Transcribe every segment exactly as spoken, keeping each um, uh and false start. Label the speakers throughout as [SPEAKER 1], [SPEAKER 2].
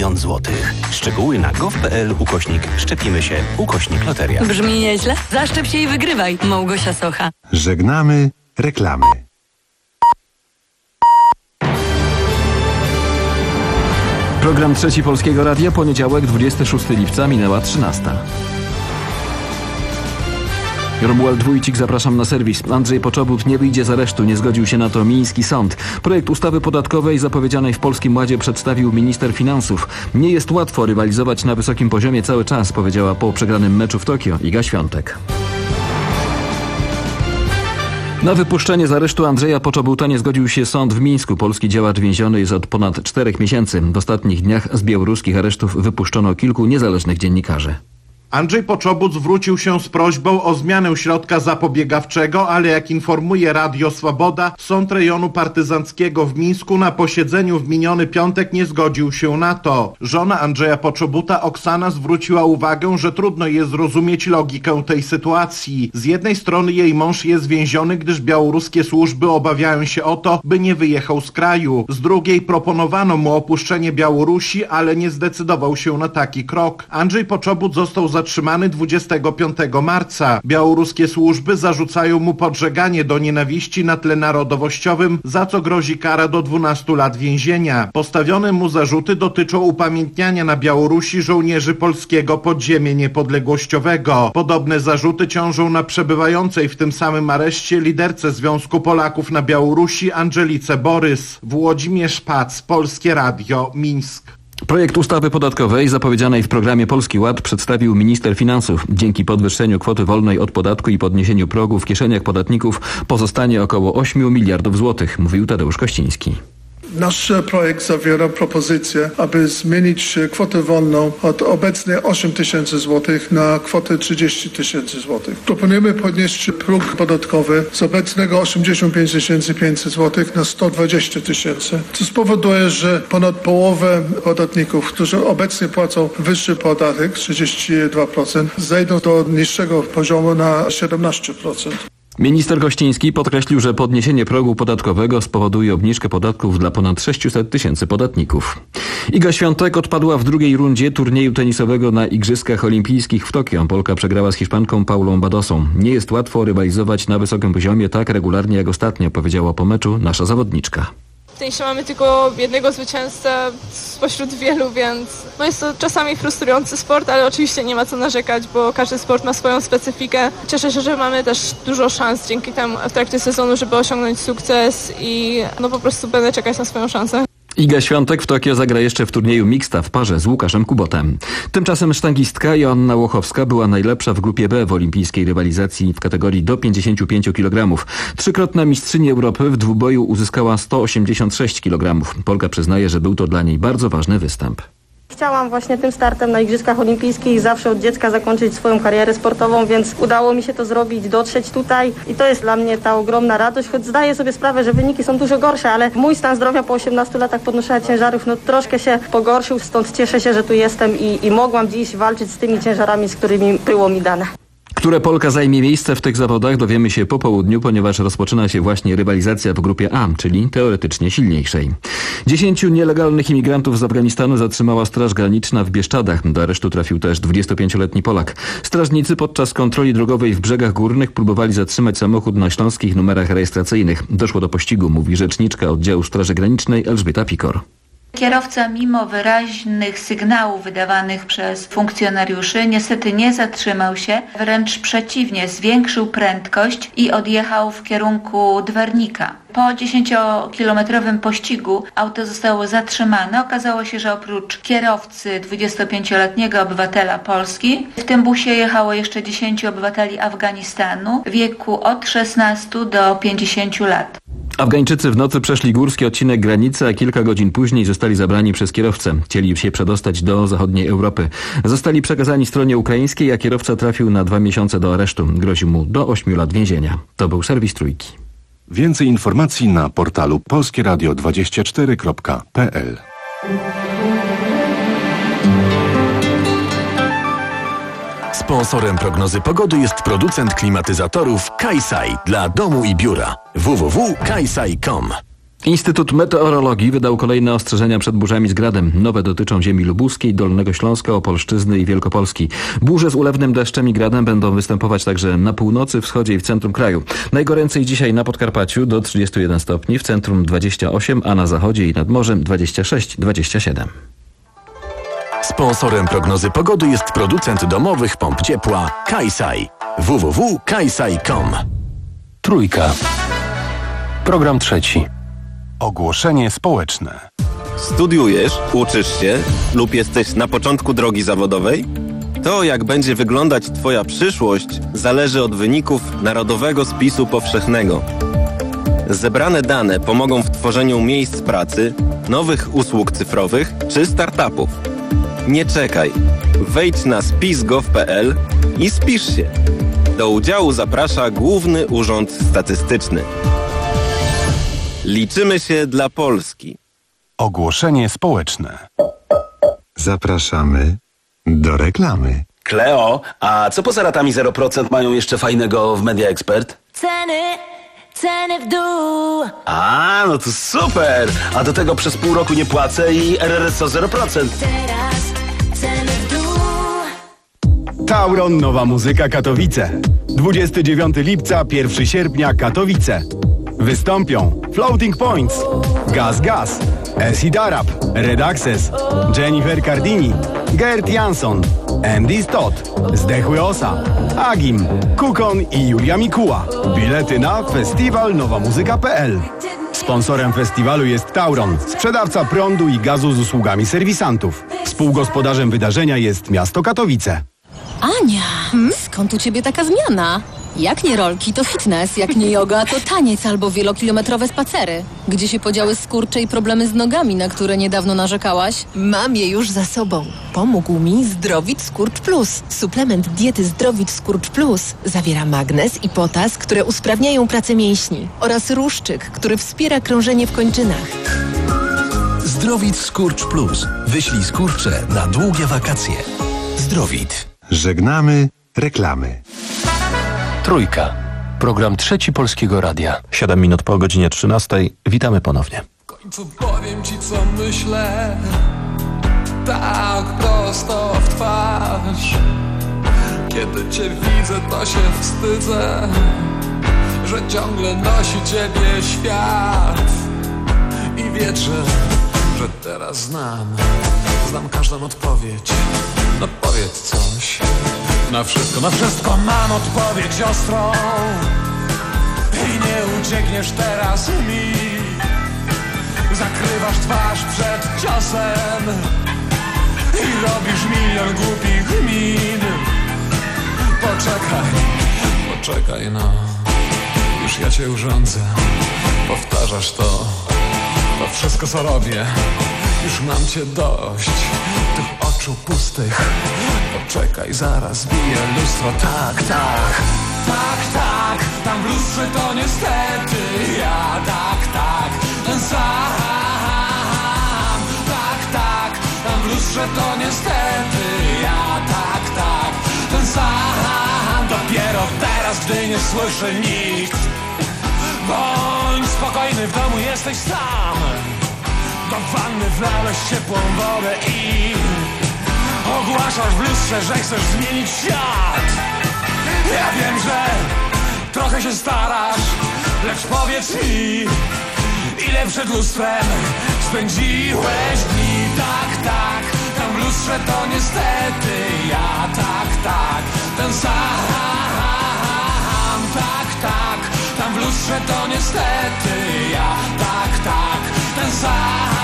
[SPEAKER 1] milion złotych. Szczegóły na gov.pl ukośnik szczepimy się ukośnik loteria.
[SPEAKER 2] Brzmi nieźle? Zaszczep się i wygrywaj. Małgosia Socha.
[SPEAKER 3] Żegnamy reklamy.
[SPEAKER 4] Program Trzeci Polskiego Radia, poniedziałek, dwudziestego szóstego lipca, minęła trzynasta. Romuald Wójcik, zapraszam na serwis. Andrzej Poczobut nie wyjdzie z aresztu, nie zgodził się na to miński sąd. Projekt ustawy podatkowej zapowiedzianej w Polskim Ładzie przedstawił minister finansów. Nie jest łatwo rywalizować na wysokim poziomie cały czas, powiedziała po przegranym meczu w Tokio Iga Świątek. Na wypuszczenie z aresztu Andrzeja Poczobuta nie zgodził się sąd w Mińsku. Polski działacz więziony jest od ponad czterech miesięcy. W ostatnich dniach z białoruskich aresztów wypuszczono kilku niezależnych dziennikarzy.
[SPEAKER 5] Andrzej Poczobut zwrócił się z prośbą o zmianę środka zapobiegawczego, ale jak informuje Radio Swoboda, Sąd Rejonu Partyzanckiego w Mińsku na posiedzeniu w miniony piątek nie zgodził się na to. Żona Andrzeja Poczobuta, Oksana, zwróciła uwagę, że trudno jest zrozumieć logikę tej sytuacji. Z jednej strony jej mąż jest więziony, gdyż białoruskie służby obawiają się o to, by nie wyjechał z kraju. Z drugiej proponowano mu opuszczenie Białorusi, ale nie zdecydował się na taki krok. Andrzej Poczobut został za zatrzymany dwudziestego piątego marca. Białoruskie służby zarzucają mu podżeganie do nienawiści na tle narodowościowym, za co grozi kara do dwunastu lat więzienia. Postawione mu zarzuty dotyczą upamiętniania na Białorusi żołnierzy polskiego podziemia niepodległościowego. Podobne zarzuty ciążą na przebywającej w tym samym areszcie liderce Związku Polaków na Białorusi Andżelice Borys. Włodzimierz Pac, Polskie Radio, Mińsk.
[SPEAKER 4] Projekt ustawy podatkowej zapowiedzianej w programie Polski Ład przedstawił minister finansów. Dzięki podwyższeniu kwoty wolnej od podatku i podniesieniu progu w kieszeniach podatników pozostanie około ośmiu miliardów złotych, mówił Tadeusz Kościński.
[SPEAKER 6] Nasz projekt zawiera propozycję, aby zmienić kwotę wolną od obecnie osiem tysięcy złotych na kwotę trzydzieści tysięcy złotych. Proponujemy podnieść próg podatkowy z obecnego osiemdziesiąt pięć tysięcy pięćset złotych na sto dwadzieścia tysięcy, co spowoduje, że ponad połowę podatników, którzy obecnie płacą wyższy podatek, trzydzieści dwa procent, zejdą do niższego poziomu na siedemnaście procent.
[SPEAKER 4] Minister Kościński podkreślił, że podniesienie progu podatkowego spowoduje obniżkę podatków dla ponad sześciuset tysięcy podatników. Iga Świątek odpadła w drugiej rundzie turnieju tenisowego na Igrzyskach Olimpijskich w Tokio. Polka przegrała z Hiszpanką Paulą Badosą. Nie jest łatwo rywalizować na wysokim poziomie tak regularnie jak ostatnio, powiedziała po meczu nasza zawodniczka.
[SPEAKER 7] W tenisie mamy tylko jednego zwycięzcę spośród wielu, więc no jest to czasami frustrujący sport, ale oczywiście nie ma co narzekać, bo każdy sport ma swoją specyfikę. Cieszę się, że mamy też dużo szans dzięki temu w trakcie sezonu, żeby osiągnąć sukces i no po prostu będę czekać na swoją szansę.
[SPEAKER 4] Iga Świątek w Tokio zagra jeszcze w turnieju mixta w parze z Łukaszem Kubotem. Tymczasem sztangistka Joanna Łochowska była najlepsza w grupie B w olimpijskiej rywalizacji w kategorii do pięćdziesięciu pięciu kilogramów. Trzykrotna mistrzyni Europy w dwuboju uzyskała sto osiemdziesiąt sześć kilogramów. Polka przyznaje, że był to dla niej bardzo ważny występ.
[SPEAKER 8] Chciałam właśnie tym startem na Igrzyskach Olimpijskich zawsze od dziecka zakończyć swoją karierę sportową, więc udało mi się to zrobić, dotrzeć tutaj i to jest dla mnie ta ogromna radość, choć zdaję sobie sprawę, że wyniki są dużo gorsze, ale mój stan zdrowia po osiemnastu latach podnoszenia ciężarów no troszkę się pogorszył, stąd cieszę się, że tu jestem i, i mogłam dziś walczyć z tymi ciężarami, z którymi było mi dane.
[SPEAKER 4] Które Polka zajmie miejsce w tych zawodach, dowiemy się po południu, ponieważ rozpoczyna się właśnie rywalizacja w grupie A, czyli teoretycznie silniejszej. Dziesięciu nielegalnych imigrantów z Afganistanu zatrzymała Straż Graniczna w Bieszczadach. Do aresztu trafił też dwudziestopięcioletni Polak. Strażnicy podczas kontroli drogowej w Brzegach Górnych próbowali zatrzymać samochód na śląskich numerach rejestracyjnych. Doszło do pościgu, mówi rzeczniczka oddziału Straży Granicznej Elżbieta Pikor.
[SPEAKER 9] Kierowca mimo wyraźnych sygnałów wydawanych przez funkcjonariuszy niestety nie zatrzymał się, wręcz przeciwnie, zwiększył prędkość i odjechał w kierunku Dwernika. Po dziesięciokilometrowym pościgu auto zostało zatrzymane. Okazało się, że oprócz kierowcy dwudziestopięcioletniego obywatela Polski, w tym busie jechało jeszcze dziesięciu obywateli Afganistanu w wieku od szesnastu do pięćdziesięciu lat.
[SPEAKER 4] Afgańczycy w nocy przeszli górski odcinek granicy, a kilka godzin później zostali zabrani przez kierowcę. Chcieli się przedostać do zachodniej Europy. Zostali przekazani stronie ukraińskiej, a kierowca trafił na dwa miesiące do aresztu. Grozi mu do ośmiu lat więzienia. To był serwis Trójki.
[SPEAKER 3] Więcej informacji na portalu polskie radio dwadzieścia cztery kropka p l.
[SPEAKER 1] Sponsorem prognozy pogody jest producent klimatyzatorów Kaisai dla domu i biura. w w w kropka kaisai kropka com.
[SPEAKER 4] Instytut Meteorologii wydał kolejne ostrzeżenia przed burzami z gradem. Nowe dotyczą ziemi lubuskiej, Dolnego Śląska, Opolszczyzny i Wielkopolski. Burze z ulewnym deszczem i gradem będą występować także na północy, wschodzie i w centrum kraju. Najgoręcej dzisiaj na Podkarpaciu do trzydziestu jeden stopni, w centrum dwadzieścia osiem, a na zachodzie i nad morzem dwadzieścia sześć do dwudziestu siedmiu.
[SPEAKER 1] Sponsorem prognozy pogody jest producent domowych pomp ciepła Kajsaj. w w w kropka kajsaj kropka com.
[SPEAKER 3] Trójka. Program trzeci. Ogłoszenie społeczne.
[SPEAKER 10] Studiujesz, uczysz się lub jesteś na początku drogi zawodowej? To, jak będzie wyglądać Twoja przyszłość, zależy od wyników Narodowego Spisu Powszechnego. Zebrane dane pomogą w tworzeniu miejsc pracy, nowych usług cyfrowych czy startupów. Nie czekaj. Wejdź na spis kropka gov kropka p l i spisz się. Do udziału zaprasza Główny Urząd Statystyczny. Liczymy się dla Polski.
[SPEAKER 3] Ogłoszenie społeczne. Zapraszamy do reklamy.
[SPEAKER 1] Kleo, a co poza ratami zero procent mają jeszcze fajnego w Media Expert?
[SPEAKER 11] Ceny, ceny w dół.
[SPEAKER 1] A, no to super! A do tego przez pół roku nie płacę i R R S O zero procent.
[SPEAKER 11] Teraz ceny w dół.
[SPEAKER 12] Tauron Nowa Muzyka Katowice. dwudziestego dziewiątego lipca, pierwszego sierpnia Katowice. Wystąpią Floating Points, Gaz Gaz, Acid Arab, Red Access, Jennifer Cardini, Gert Jansson, Andy Stott, Zdechły Osa, Agim, Kukon i Julia Mikuła. Bilety na festiwal nowa muzyka kropka p l. Sponsorem festiwalu jest Tauron, sprzedawca prądu i gazu z usługami serwisantów. Współgospodarzem wydarzenia jest miasto Katowice.
[SPEAKER 13] Ania, hmm? skąd u ciebie taka zmiana? Jak nie rolki, to fitness, jak nie yoga, to taniec albo wielokilometrowe spacery. Gdzie się podziały skurcze i problemy z nogami, na które niedawno narzekałaś?
[SPEAKER 14] Mam je już za sobą. Pomógł mi Zdrowit Skurcz Plus. Suplement diety Zdrowit Skurcz Plus zawiera magnez i potas, które usprawniają pracę mięśni, oraz ruszczyk, który wspiera krążenie w kończynach.
[SPEAKER 15] Zdrowit Skurcz Plus. Wyślij skurcze na długie wakacje. Zdrowit.
[SPEAKER 3] Żegnamy reklamy.
[SPEAKER 16] Trójka. Program trzeci Polskiego Radia.
[SPEAKER 17] Siedem minut po godzinie trzynastej. Witamy ponownie.
[SPEAKER 18] W końcu powiem ci, co myślę, tak prosto w twarz. Kiedy cię widzę, to się wstydzę, że ciągle nosi ciebie świat. I wierzę, że teraz znam, znam każdą odpowiedź. No powiedz coś. Na wszystko, na wszystko mam odpowiedź ostrą. I nie uciekniesz teraz mi. Zakrywasz twarz przed ciosem i robisz milion głupich min. Poczekaj, poczekaj no. Już ja cię urządzę. Powtarzasz to, to wszystko co robię. Już mam cię dość, tych oczu pustych. Poczekaj, zaraz bije lustro. Tak, tak, tak, tak. Tam w lustrze to niestety ja. Tak, tak, ten sam. Tak, tak, tam w lustrze to niestety ja. Tak, tak, ten sam. Dopiero teraz, gdy nie słyszy nikt. Bądź spokojny, w domu jesteś sam. Do wanny wlałeś ciepłą wodę i ogłaszasz w lustrze, że chcesz zmienić świat. Ja wiem, że trochę się starasz, lecz powiedz mi, ile przed lustrem spędziłeś dni. Tak, tak, tam w lustrze to niestety ja. Tak, tak, ten sam. Tak, tak, tam w lustrze to niestety ja. Tak, tak, ten sam.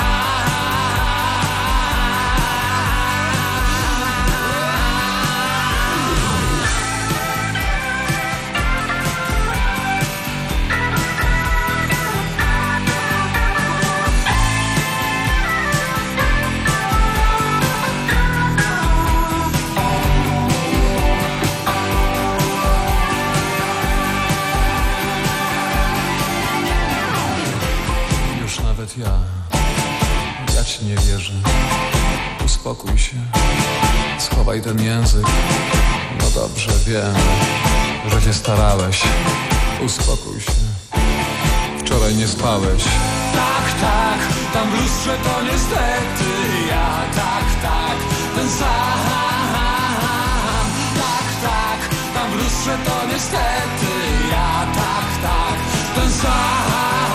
[SPEAKER 18] Ja, ja ci nie wierzę. Uspokój się, schowaj ten język. No dobrze, wiem, że się starałeś. Uspokój się. Wczoraj nie spałeś. Tak, tak, tam w lustrze to niestety ja. Tak, tak, ten sam. Tak, tak, tam w lustrze to niestety ja. Tak, tak, ten sam.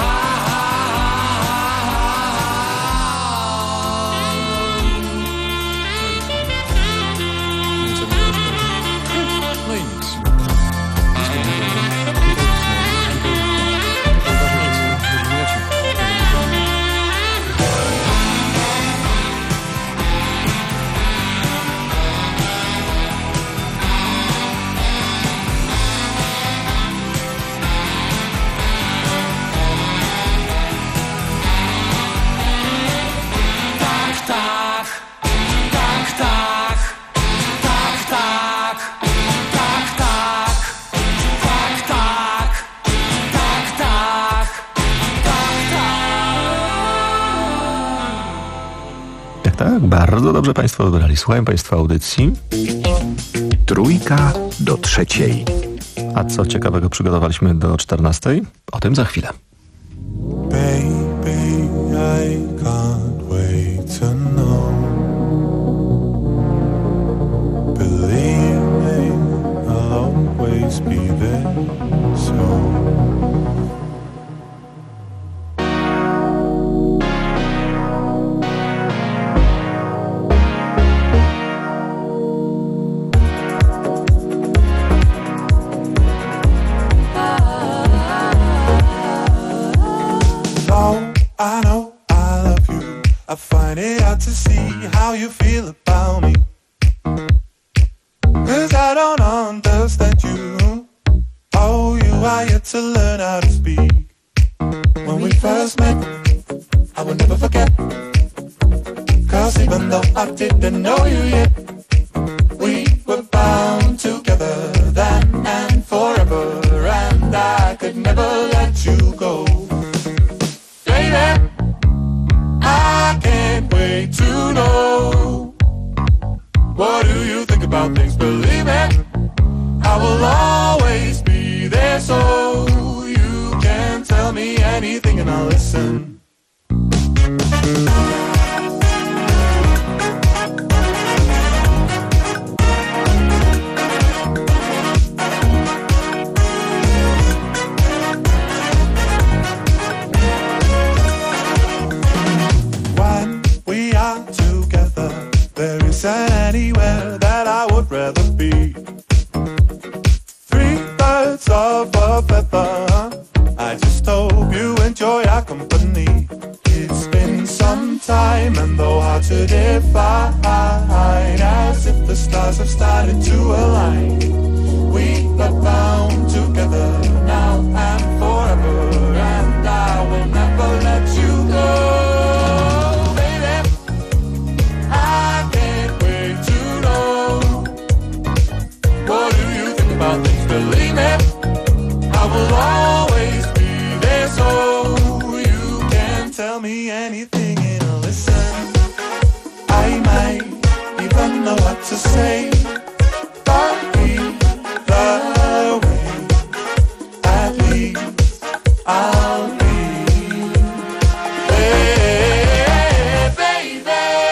[SPEAKER 17] Tak, bardzo dobrze Państwo wybrali. Słuchałem Państwa audycji.
[SPEAKER 3] Trójka do trzeciej.
[SPEAKER 17] A co ciekawego przygotowaliśmy do czternastej? O tym za chwilę.
[SPEAKER 19] Baby, I can't wait to know. Believe me, I'll always be there, so I know I love you. I find it hard to see how you feel about me. 'Cause I don't understand you. Oh, you are yet to learn how to speak. When we first met, I will never forget. 'Cause even though I didn't know you yet, we were bound together then and forever. And I could never let you go. Baby, I can't wait to know. What do you think about things? Believe me, I will always be there, so you can tell me anything and I'll listen. And anywhere that I would rather be. Three birds of a feather. I just hope you enjoy our company. It's been some time and though hard to define, as if the stars have started to align. We are bound together now and forever, and I will never let you go. Believe me, I will always be there, so you can tell me anything and I'll listen. I might even know what to say, but either way, at least I'll be. Hey, baby,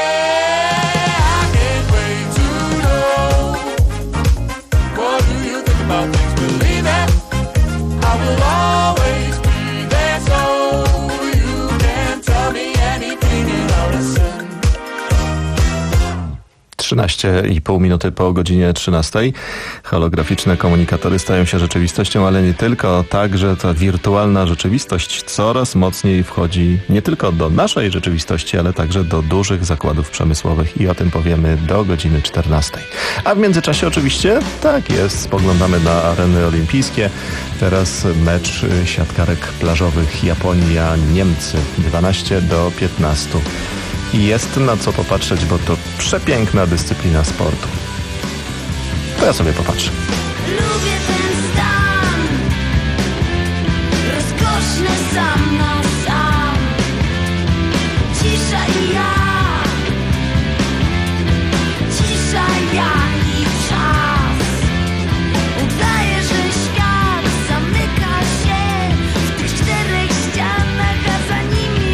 [SPEAKER 19] I can't wait to know. What do you think about things? Believe me, I will always be there, so you can tell me anything and I'll listen.
[SPEAKER 17] trzynaście i pół minuty po godzinie trzynastej. Holograficzne komunikatory stają się rzeczywistością, ale nie tylko. Także ta wirtualna rzeczywistość coraz mocniej wchodzi nie tylko do naszej rzeczywistości, ale także do dużych zakładów przemysłowych i o tym powiemy do godziny czternastej. A w międzyczasie oczywiście, tak jest, spoglądamy na areny olimpijskie. Teraz mecz siatkarek plażowych Japonia-Niemcy dwanaście do piętnastu. I jest na co popatrzeć, bo to przepiękna dyscyplina sportu. To ja sobie popatrzę.
[SPEAKER 11] Lubię ten stan, rozkoszny sam na sam. Cisza i ja, cisza ja i czas. Udaje, że świat zamyka się w tych czterech ścianach, a za nimi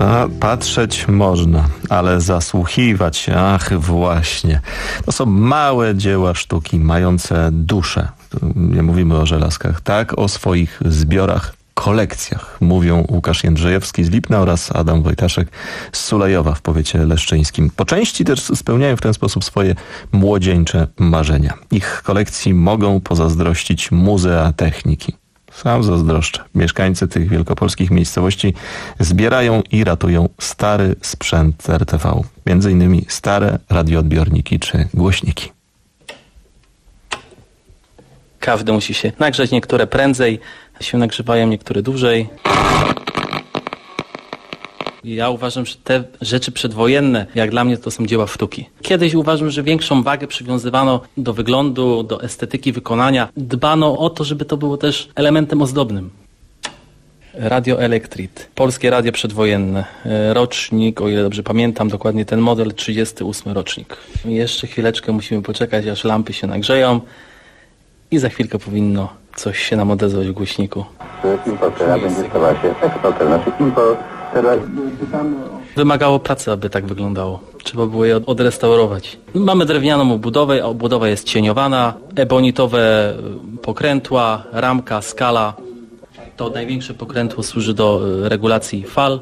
[SPEAKER 17] A patrzeć można, ale zasłuchiwać się, ach właśnie. To są małe dzieła sztuki, mające duszę. Nie mówimy o żelazkach, tak? O swoich zbiorach, kolekcjach. Mówią Łukasz Jędrzejewski z Lipna oraz Adam Wojtaszek z Sulejowa w powiecie leszczyńskim. Po części też spełniają w ten sposób swoje młodzieńcze marzenia. Ich kolekcji mogą pozazdrościć muzea techniki. Sam zazdroszczę. Mieszkańcy tych wielkopolskich miejscowości zbierają i ratują stary sprzęt R T V. Między innymi stare radioodbiorniki czy głośniki.
[SPEAKER 20] Każdy musi się nagrzać, niektóre prędzej się nagrzewają, niektóre dłużej. Ja uważam, że te rzeczy przedwojenne, jak dla mnie, to są dzieła sztuki. Kiedyś uważam, że większą wagę przywiązywano do wyglądu, do estetyki wykonania. Dbano o to, żeby to było też elementem ozdobnym. Radio Elektrit. Polskie radio przedwojenne. Rocznik, o ile dobrze pamiętam, dokładnie ten model, trzydziesty ósmy rocznik. Jeszcze chwileczkę musimy poczekać, aż lampy się nagrzeją i za chwilkę powinno coś się nam odezwać w głośniku.
[SPEAKER 21] Importera będzie stała się eksporter, znaczy importer.
[SPEAKER 20] Wymagało pracy, aby tak wyglądało. Trzeba było je odrestaurować. Mamy drewnianą obudowę, a obudowa jest cieniowana, ebonitowe pokrętła, ramka, skala. To największe pokrętło służy do regulacji fal.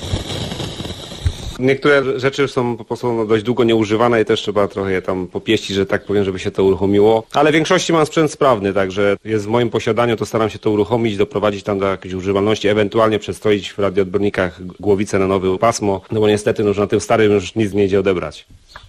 [SPEAKER 22] Niektóre rzeczy są po prostu no, dość długo nieużywane i też trzeba trochę je tam popieścić, że tak powiem, żeby się to uruchomiło. Ale w większości mam sprzęt sprawny, także jest w moim posiadaniu, to staram się to uruchomić, doprowadzić tam do jakiejś używalności, ewentualnie przestroić w radioodbiornikach głowicę na nowe pasmo, no bo niestety no, na tym starym już nic nie idzie odebrać.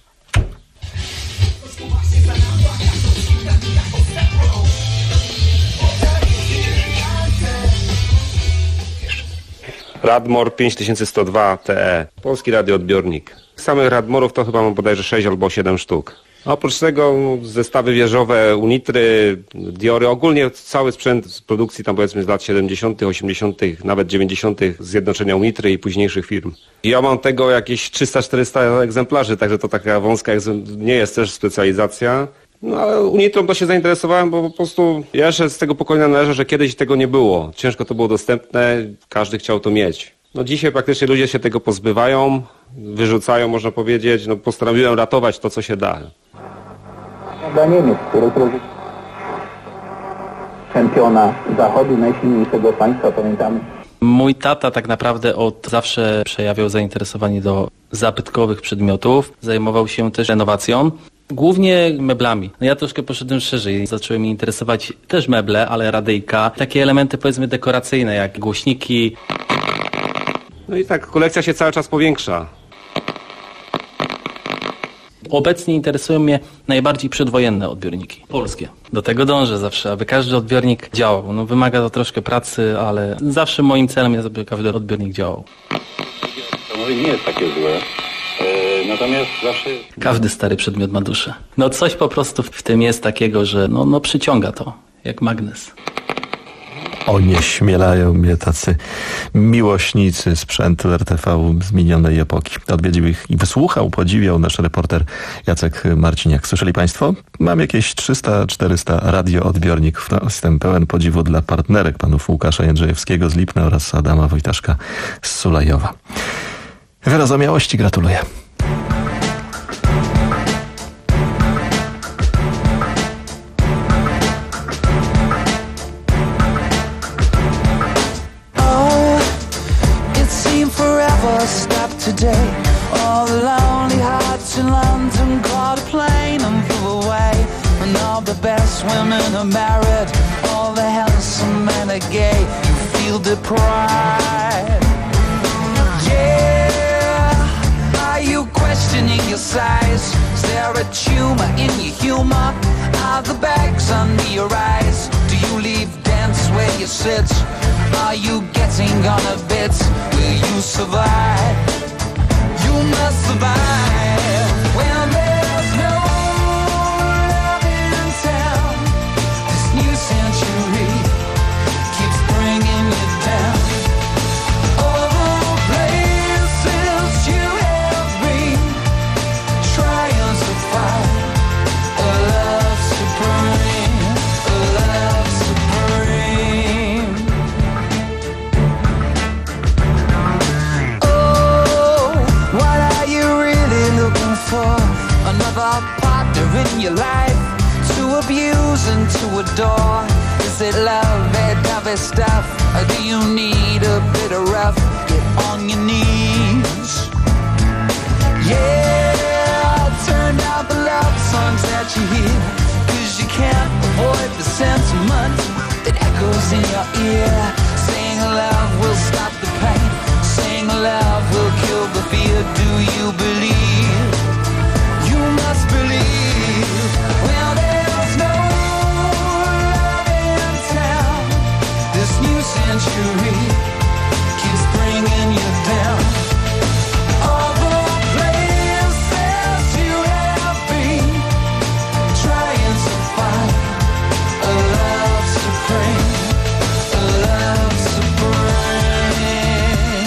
[SPEAKER 22] Radmor pięć tysięcy sto dwa T E. Polski radioodbiornik. Samych Radmorów to chyba mam bodajże sześć albo siedem sztuk. A oprócz tego no, zestawy wieżowe, Unitry, Diory, ogólnie cały sprzęt z produkcji tam powiedzmy z lat siedemdziesiątych, osiemdziesiątych, nawet dziewięćdziesiątych zjednoczenia Unitry i późniejszych firm. Ja mam tego jakieś trzysta czterysta egzemplarzy, także to taka wąska nie jest też specjalizacja. No ale Unitrą to się zainteresowałem, bo po prostu ja jeszcze z tego pokolenia należę, że kiedyś tego nie było. Ciężko to było dostępne, każdy chciał to mieć. No dzisiaj praktycznie ludzie się tego pozbywają, wyrzucają, można powiedzieć. No postanowiłem ratować to, co się da.
[SPEAKER 21] Dla Niemiec, który prowadzi czempiona zachodu, najsilniejszego państwa, pamiętamy.
[SPEAKER 20] Mój tata tak naprawdę od zawsze przejawiał zainteresowanie do zabytkowych przedmiotów. Zajmował się też renowacją. Głównie meblami. No ja troszkę poszedłem szerzej. Zaczęły mnie interesować też meble, ale radyjka. Takie elementy powiedzmy dekoracyjne jak głośniki.
[SPEAKER 22] No i tak kolekcja się cały czas powiększa.
[SPEAKER 20] Obecnie interesują mnie najbardziej przedwojenne odbiorniki. Polskie. Do tego dążę zawsze, aby każdy odbiornik działał. No wymaga to troszkę pracy, ale zawsze moim celem jest, aby każdy odbiornik działał.
[SPEAKER 21] To może nie jest takie złe. Natomiast zawsze...
[SPEAKER 20] Każdy stary przedmiot ma duszę. No coś po prostu w tym jest takiego, że no, no przyciąga to, jak magnes.
[SPEAKER 17] Onieśmielają mnie tacy miłośnicy sprzętu R T V z minionej epoki. Odwiedził ich i wysłuchał, podziwiał nasz reporter Jacek Marciniak. Słyszeli Państwo? Mam jakieś trzysta czterysta radioodbiorników. No, jestem pełen podziwu dla partnerek panów Łukasza Jędrzejewskiego z Lipna oraz Adama Wojtaszka z Sulejowa. Wyrozumiałości gratuluję.
[SPEAKER 11] Today, all the lonely hearts in London caught a plane and flew away. And all the best women are married, all the handsome men are gay. You feel deprived. Yeah, are you questioning your size? Is there a tumor in your humor? Are the bags under your eyes? Do you leave dance where you sit? Are you getting on a bit? Will you survive? You must survive when there's no love in town. This new century keeps bringing you down. All the places you have been, trying to find a love supreme, a love supreme. Oh, to adore? Is it love, that type of stuff? Or do you need a bit of rough? Get on your knees. Yeah, turn out the love songs that you hear, 'cause you can't avoid the sentiment that echoes in your ear. Saying love will stop the pain, saying love will kill the fear. Do you believe? You must believe. Well, there's no love in town. This new century keeps bringing you down. All the places you have been, trying to find a love supreme, a love supreme.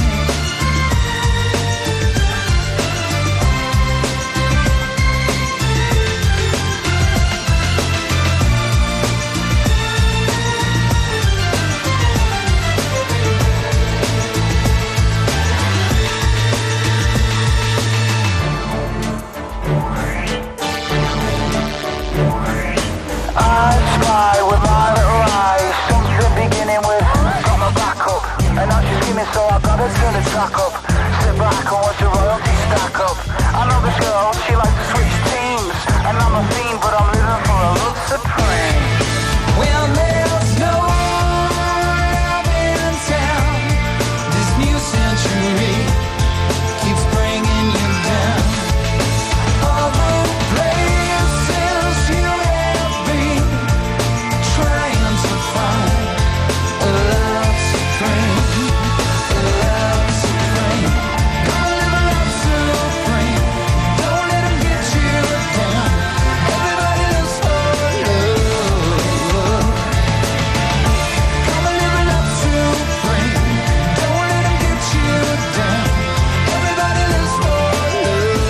[SPEAKER 11] I spy with my little eyes, something beginning with got my back up, and now she's screaming, so I gotta turn the track up. Sit back and watch the royalty stack up. I know this girl, she likes to switch teams, and I'm a fiend, but I'm living for a love supreme. Well, there's no love in town. This new century keeps bringing you down. All the places you have been, trying to find a love supreme, a love supreme. Come live a love supreme. Don't let 'em get you down. Everybody lives for love. Come live a love supreme. Don't let 'em get you down. Everybody lives for love.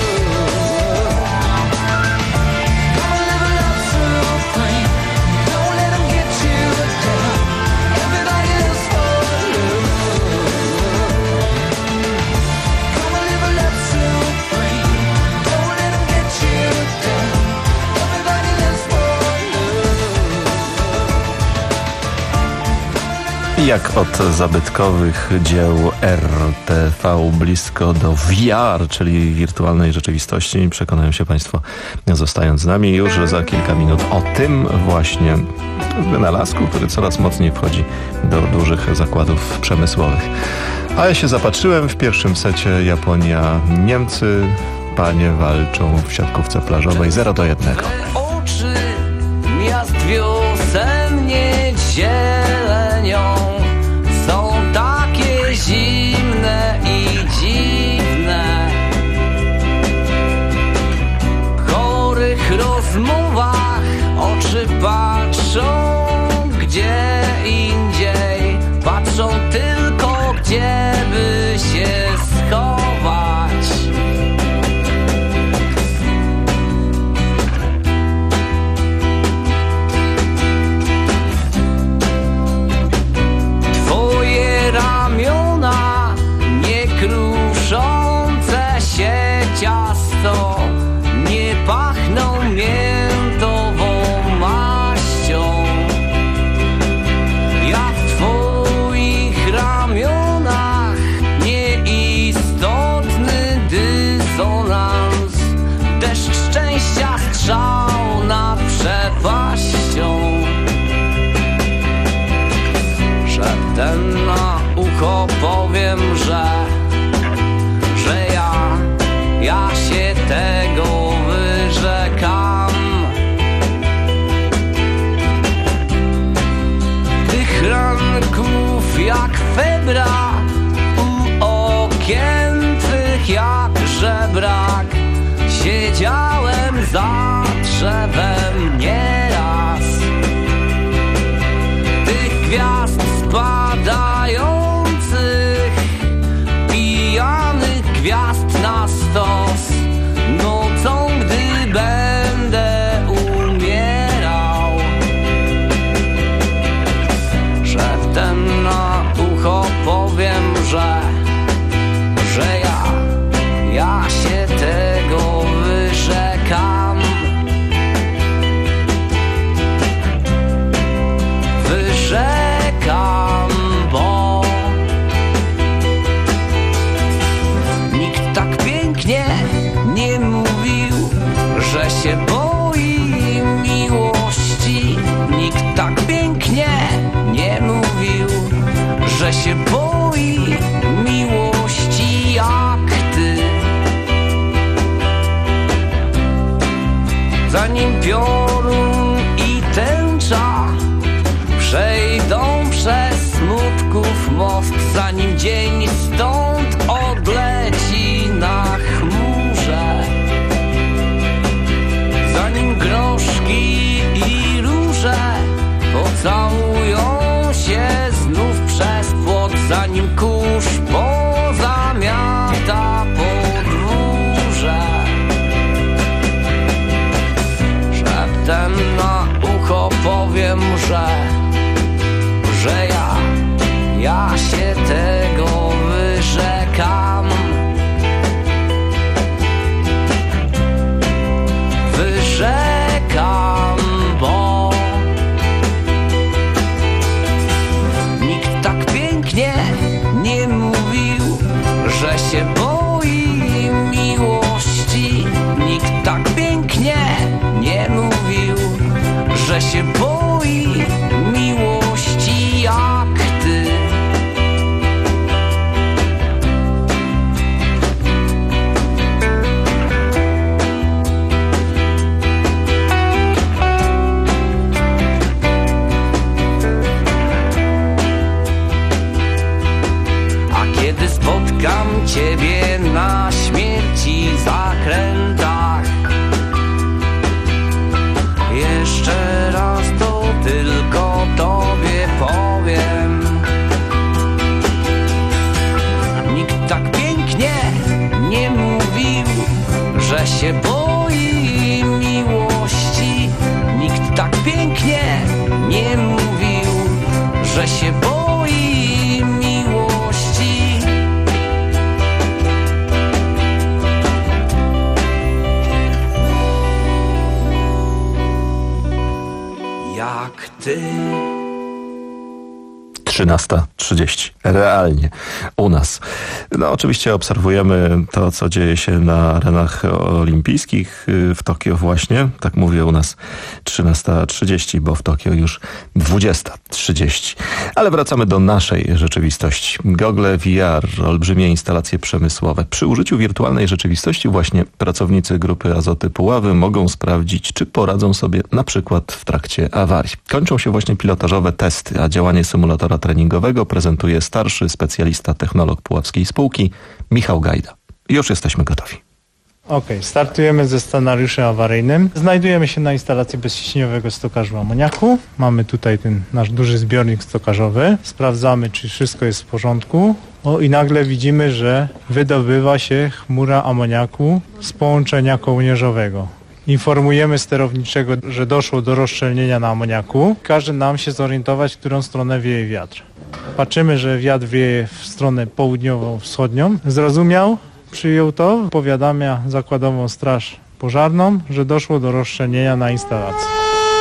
[SPEAKER 11] Come live a love supreme. Don't let 'em get you down. Everybody lives for love. Come live a love supreme. Don't let 'em get you down. Everybody lives for
[SPEAKER 17] Jak od zabytkowych dzieł R T V blisko do V R, czyli wirtualnej rzeczywistości, przekonają się Państwo, zostając z nami już za kilka minut o tym właśnie wynalazku, który coraz mocniej wchodzi do dużych zakładów przemysłowych. A ja się zapatrzyłem w pierwszym secie Japonia, Niemcy, panie walczą w siatkówce plażowej zero do jednego.
[SPEAKER 11] oczy miast wiosennie zielenią są takie zimne i dziwne. W chorych rozmowach oczy patrzą gdzie indziej, patrzą tylko gdzie by się schować. się boi miłości jak ty. Zanim piorun i tęcza przejdą przez smutków most, zanim dzień stąd odleci na chmurze, zanim groszki i róże pocałują się znów przez płot, zanim kurz pozamiata podwórze. Szeptem na ucho powiem, że że ja, ja się tego wyrzekam. Wyrzekam, bo nikt tak pięknie nie mówił, że się boi miłości. Nikt tak pięknie nie mówił, że się boi miłości jak ty. A kiedy spotkam ciebie na śmierci zakrętach, jeszcze raz to tylko tobie powiem. Nikt tak pięknie nie mówił, że się boi miłości. Nikt tak pięknie nie mówił, że się boi miłości. Jak ty.
[SPEAKER 17] trzynasta trzydzieści. Realnie. U nas. No oczywiście obserwujemy to, co dzieje się na arenach olimpijskich w Tokio właśnie. Tak mówię u nas trzynasta trzydzieści, bo w Tokio już dwudziesta trzydzieści. Ale wracamy do naszej rzeczywistości. Gogle V R, olbrzymie instalacje przemysłowe. Przy użyciu wirtualnej rzeczywistości właśnie pracownicy Grupy Azoty Puławy mogą sprawdzić, czy poradzą sobie na przykład w trakcie awarii. Kończą się właśnie pilotażowe testy, a działanie symulatora treningowego prezentuje starszy specjalista technolog puławskiej spółki Michał Gajda. Już jesteśmy gotowi.
[SPEAKER 2] Ok, startujemy ze scenariuszem awaryjnym. Znajdujemy się na instalacji bezciśnieniowego stokarza amoniaku. Mamy tutaj ten nasz duży zbiornik stokarzowy. Sprawdzamy, czy wszystko jest w porządku. O, i nagle widzimy, że wydobywa się chmura amoniaku z połączenia kołnierzowego. Informujemy sterowniczego, że doszło do rozszczelnienia na amoniaku. Każe nam się zorientować, w którą stronę wieje wiatr. Patrzymy, że wiatr wieje w stronę południowo-wschodnią. Zrozumiał, przyjął to, powiadamia zakładową straż pożarną, że doszło do rozszczelnienia na instalacji.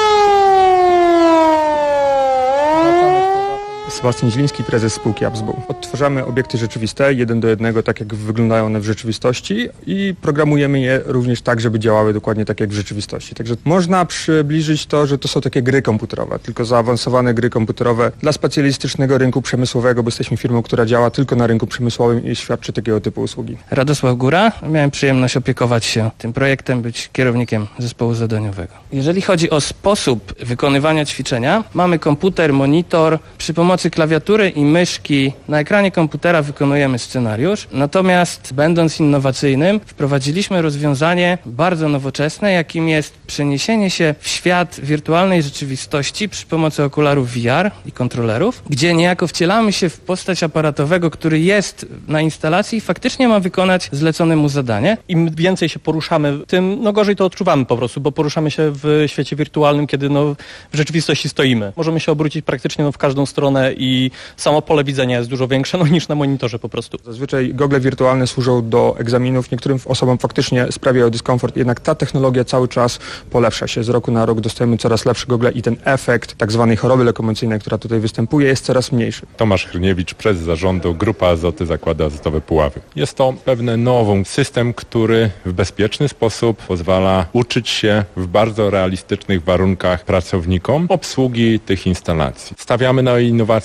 [SPEAKER 5] Sebastian Zieliński, prezes spółki Absbu. Odtwarzamy obiekty rzeczywiste, jeden do jednego, tak jak wyglądają one w rzeczywistości i programujemy je również tak, żeby działały dokładnie tak jak w rzeczywistości. Także można przybliżyć to, że to są takie gry komputerowe, tylko zaawansowane gry komputerowe dla specjalistycznego rynku przemysłowego, bo jesteśmy firmą, która działa tylko na rynku przemysłowym i świadczy takiego typu usługi.
[SPEAKER 23] Radosław Góra. Miałem przyjemność opiekować się tym projektem, być kierownikiem zespołu zadaniowego. Jeżeli chodzi o sposób wykonywania ćwiczenia, mamy komputer, monitor, przy pomocy klawiatury i myszki na ekranie komputera wykonujemy scenariusz, natomiast będąc innowacyjnym wprowadziliśmy rozwiązanie bardzo nowoczesne, jakim jest przeniesienie się w świat wirtualnej rzeczywistości przy pomocy okularów V R i kontrolerów, gdzie niejako wcielamy się w postać aparatowego, który jest na instalacji i faktycznie ma wykonać zlecone mu zadanie.
[SPEAKER 24] Im więcej się poruszamy, tym no gorzej to odczuwamy po prostu, bo poruszamy się w świecie wirtualnym, kiedy no w rzeczywistości stoimy. Możemy się obrócić praktycznie no w każdą stronę i samo pole widzenia jest dużo większe no, niż na monitorze po prostu.
[SPEAKER 5] Zazwyczaj gogle wirtualne służą do egzaminów, niektórym osobom faktycznie sprawiają dyskomfort, jednak ta technologia cały czas polepsza się. Z roku na rok dostajemy coraz lepsze gogle i ten efekt tak zwanej choroby lokomocyjnej, która tutaj występuje, jest coraz mniejszy.
[SPEAKER 25] Tomasz Hryniewicz, prezes zarządu Grupa Azoty Zakłady Azotowe Puławy. Jest to pewny nowum, system, który w bezpieczny sposób pozwala uczyć się w bardzo realistycznych warunkach pracownikom obsługi tych instalacji. Stawiamy na innowacje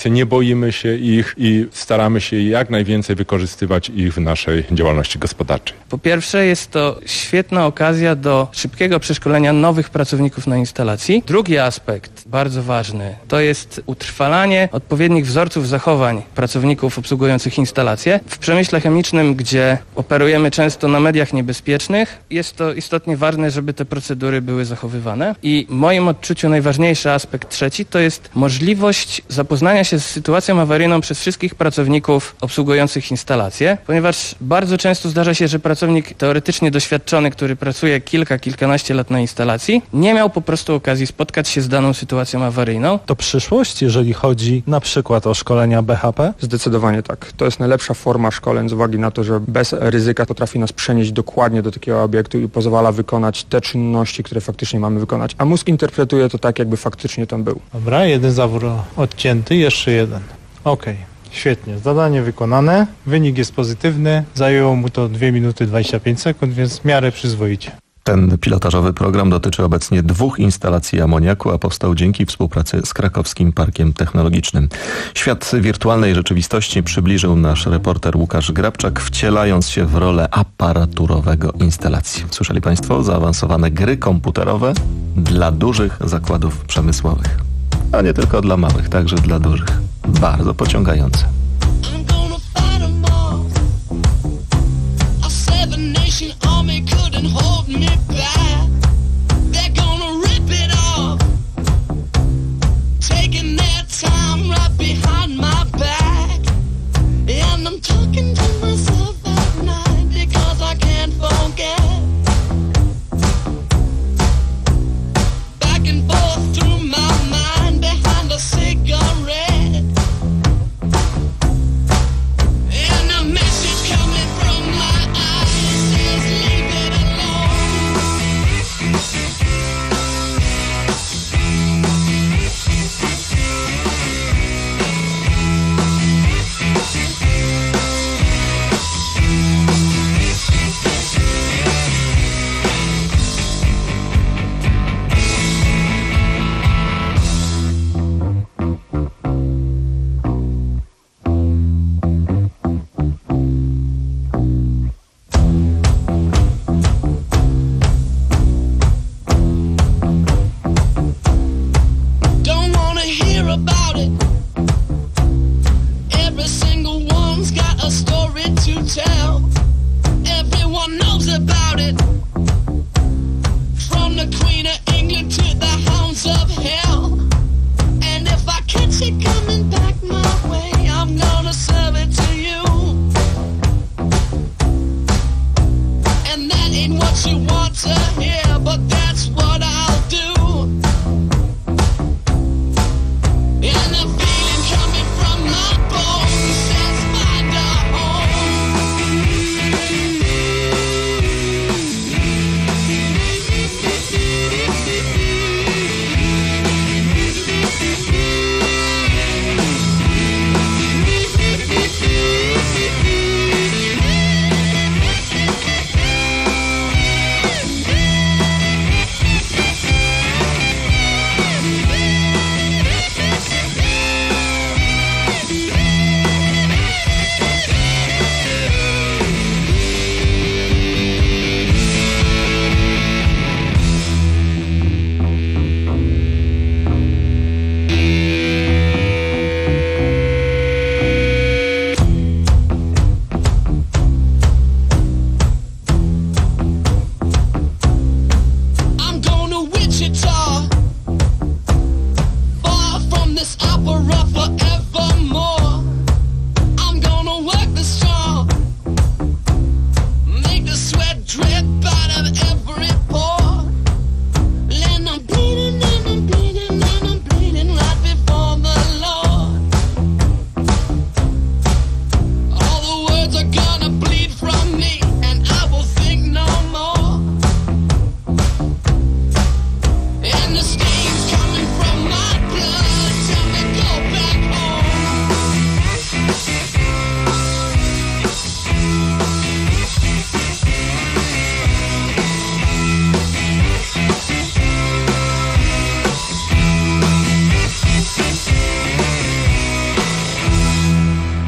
[SPEAKER 25] instalacje, nie boimy się ich i staramy się jak najwięcej wykorzystywać ich w naszej działalności gospodarczej.
[SPEAKER 23] Po pierwsze jest to świetna okazja do szybkiego przeszkolenia nowych pracowników na instalacji. Drugi aspekt, bardzo ważny, to jest utrwalanie odpowiednich wzorców zachowań pracowników obsługujących instalacje. W przemyśle chemicznym, gdzie operujemy często na mediach niebezpiecznych, jest to istotnie ważne, żeby te procedury były zachowywane. I w moim odczuciu najważniejszy aspekt trzeci to jest możliwość zapoznania się z sytuacją awaryjną przez wszystkich pracowników obsługujących instalacje, ponieważ bardzo często zdarza się, że pracownik teoretycznie doświadczony, który pracuje kilka, kilkanaście lat na instalacji, nie miał po prostu okazji spotkać się z daną sytuacją awaryjną.
[SPEAKER 4] To przyszłość, jeżeli chodzi na przykład o szkolenia B H P?
[SPEAKER 5] Zdecydowanie tak. To jest najlepsza forma szkoleń z uwagi na to, że bez ryzyka potrafi nas przenieść dokładnie do takiego obiektu i pozwala wykonać te czynności, które faktycznie mamy wykonać. A mózg interpretuje to tak, jakby faktycznie tam był.
[SPEAKER 2] Dobra, jeden zawór odcięty, jeszcze jeden. Okej. Okay. Świetnie, zadanie wykonane, wynik jest pozytywny, zajęło mu to dwie minuty dwadzieścia pięć sekund, więc w miarę przyzwoicie.
[SPEAKER 17] Ten pilotażowy program dotyczy obecnie dwóch instalacji amoniaku, a powstał dzięki współpracy z Krakowskim Parkiem Technologicznym. Świat wirtualnej rzeczywistości przybliżył nasz reporter Łukasz Grabczak, wcielając się w rolę aparaturowego instalacji. Słyszeli Państwo? Zaawansowane gry komputerowe dla dużych zakładów przemysłowych. A nie tylko dla małych, także dla dużych. Bardzo pociągające.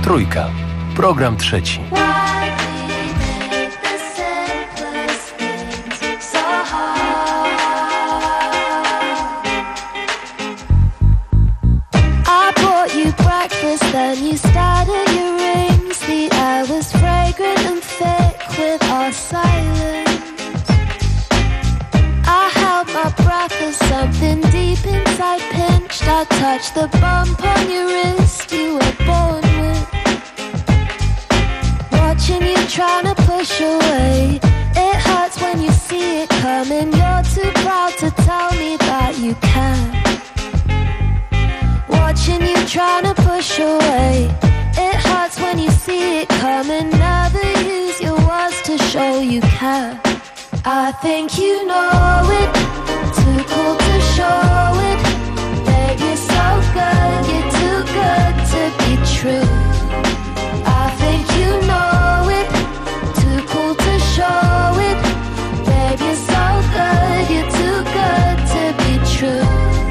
[SPEAKER 16] Trójka. Program trzeci.
[SPEAKER 6] Then you started your rings. The air was fragrant and thick with our silence. I held my breath as something deep inside pinched. I touched the bump on your wrist you were born with. Watching you trying to push away. It hurts when you see it coming. You're too proud to tell me that you can. Watching you trying to push away. It hurts when you see it coming. Never use your words to show you care. I think you know it. Too cool to show it. Babe, you're so good. You're too good to be true. I think you know it. Too cool to show it. Babe, you're so good. You're too good to be true.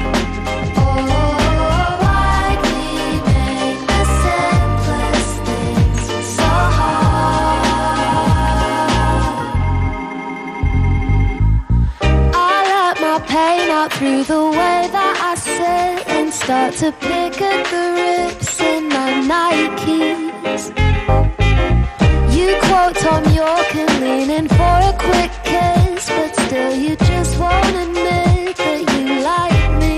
[SPEAKER 6] Pain out through the way that I sit and start to pick at the rips in my Nikes. You quote Tom York and lean in for a quick kiss, but still you just won't admit that you like me.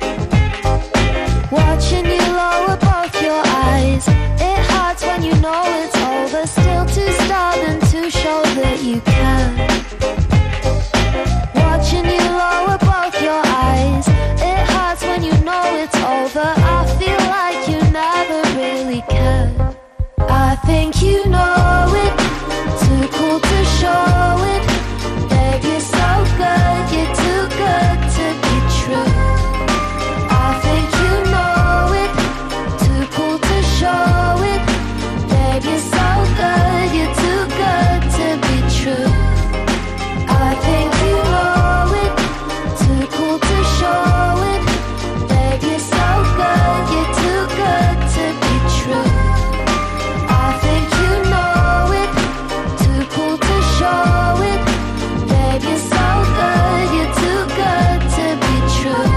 [SPEAKER 6] Watching you lower both your eyes, it hurts when you know it's over. Still too stubborn to show that you can. Watching you lower both your eyes, it hurts when you know it's over. I feel like you never really cared. I think you know it, too cool to show it. Babe, you're so good, you're too good to be true. I think you know it, too cool to show it. Babe, you're so good, you're too good to be true. I think you know it, too cool to show it. Babe, you're so good, you're too good to be true. I think you know it, too cool to show it. Babe, you're so good, you're too good to be true.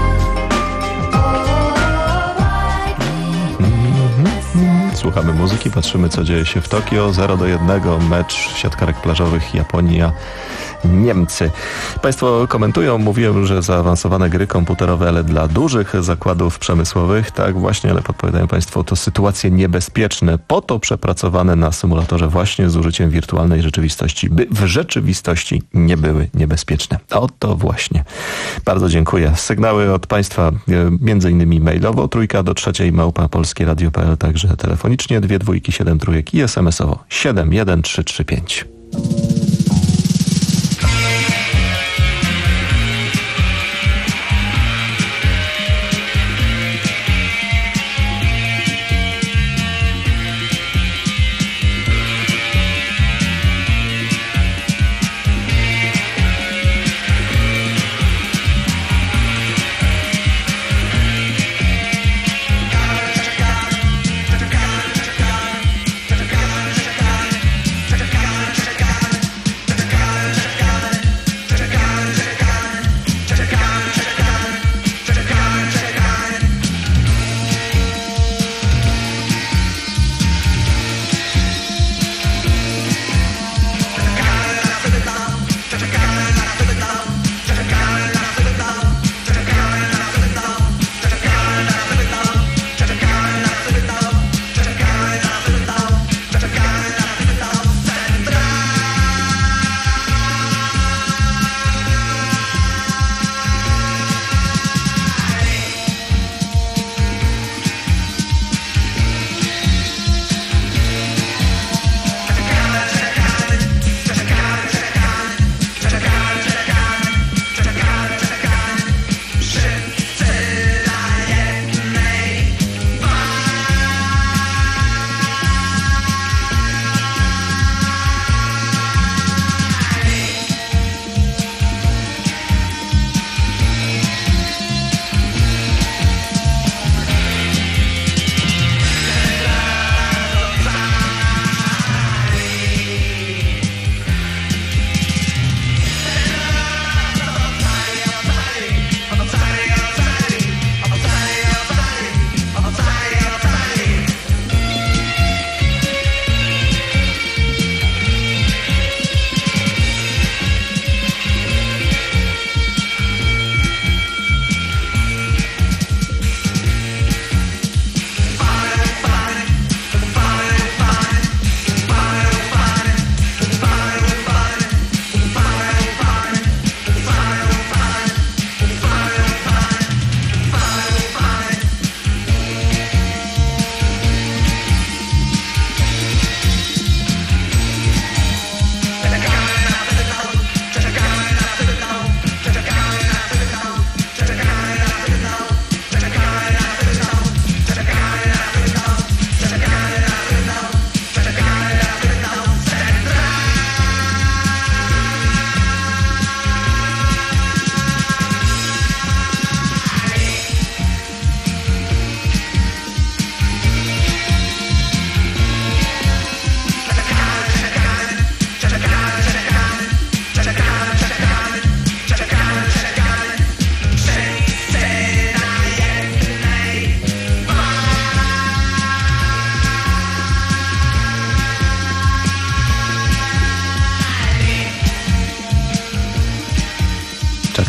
[SPEAKER 17] Słuchamy muzyki, patrzymy co dzieje się w Tokio. zero do jednego mecz siatkarek plażowych Japonia Niemcy. Państwo komentują, mówiłem, że zaawansowane gry komputerowe, ale dla dużych zakładów przemysłowych, tak właśnie, ale podpowiadają Państwo, to sytuacje niebezpieczne, po to przepracowane na symulatorze właśnie z użyciem wirtualnej rzeczywistości, by w rzeczywistości nie były niebezpieczne. O to właśnie. Bardzo dziękuję. Sygnały od Państwa między innymi mailowo, trójka do trzeciej małpa polskie radio kropka p l, także telefonicznie dwie dwójki, siedem trójek i es em es owo siedem jeden trzy trzy pięć.
[SPEAKER 18] Got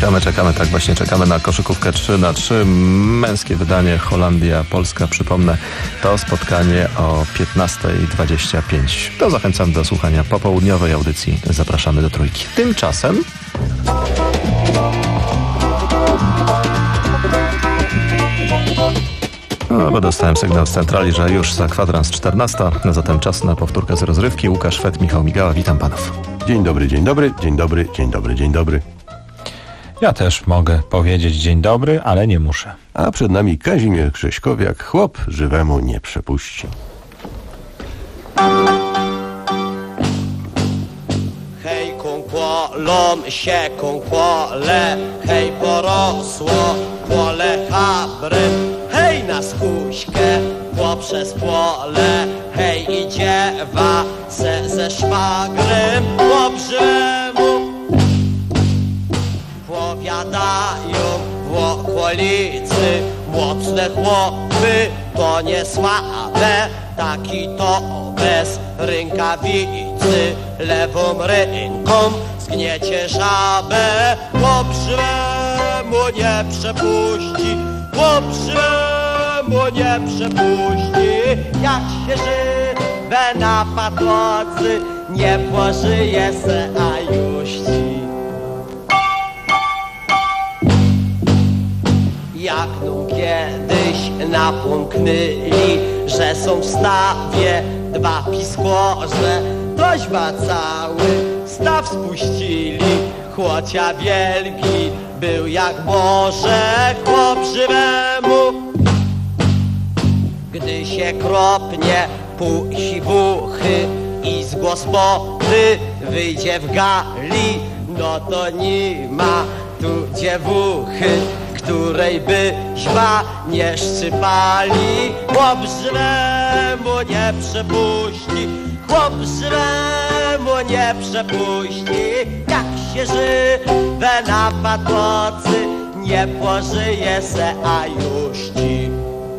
[SPEAKER 17] Czekamy, czekamy, tak właśnie czekamy na koszykówkę trzy na trzy. Męskie wydanie Holandia, Polska. Przypomnę, to spotkanie o piętnasta dwadzieścia pięć. To zachęcam do słuchania popołudniowej audycji. Zapraszamy do trójki. Tymczasem... No, bo dostałem sygnał z centrali, że już za kwadrans czternasta, zatem czas na powtórkę z rozrywki. Łukasz Fett, Michał Migała, witam panów.
[SPEAKER 1] Dzień dobry, dzień dobry, dzień dobry, dzień dobry, dzień dobry.
[SPEAKER 7] Ja też mogę powiedzieć dzień dobry, ale nie muszę.
[SPEAKER 1] A przed nami Kazimierz Grześkowiak, chłop żywemu nie przepuści.
[SPEAKER 8] Hej kunkłolom się kunkłole, hej porosło pole chabrem, hej na skuśkę poprzez pole, hej idziewa se ze szwagrem po brzemu. Powiadają w okolicy mocne chłopy to nie słabe, taki to bez rękawicy lewą ręką zgniecie żabę. Chłoprzemu nie przepuści, chłoprzemu nie przepuści, jak się żywe na podłodzy nie pożyje se, a już ci. Jak no kiedyś napomknęli, że są w stawie dwa piskorze, toźba cały staw spuścili, chłocia wielki był jak morze chłop żywemu. Gdy się kropnie pół siwuchy i z gospody wyjdzie w gali, no to nie ma tu dziewuchy, której by źła nie szczypali. Chłop żywemu nie przepuści, chłop żywemu nie przepuści, jak się żywe na patocy nie pożyje se, a już ci.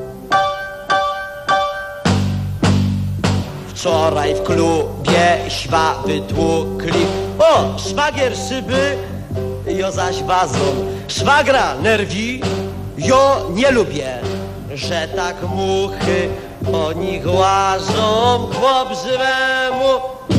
[SPEAKER 8] Wczoraj w klubie śwa wytłukli, o, szwagier szyby, jo zaś wazon, szwagra nerwi, jo nie lubię, że tak muchy o nich łażą. Chłop żywemu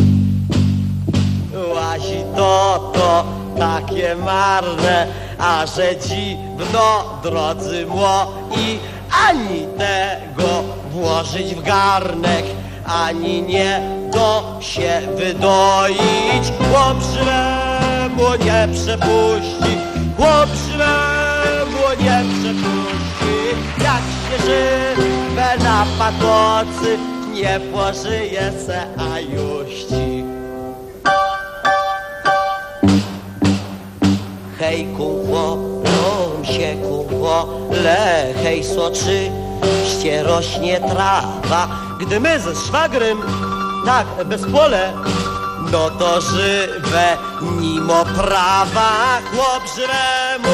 [SPEAKER 8] łazi to, to takie marne, a że dziwno, drodzy młoi, ani tego włożyć w garnek, ani nie do się wydoić. Chłop żywemu nie przepuści, chłop żywemu nie przepuści, jak się żywe na patocy nie pożyje se, a już ci. Hej kunkłolom się kunkłole, hej soczyście rośnie trawa, gdy my ze szwagrem tak bez pole, no to żywe mimo prawa. Chłop żywemu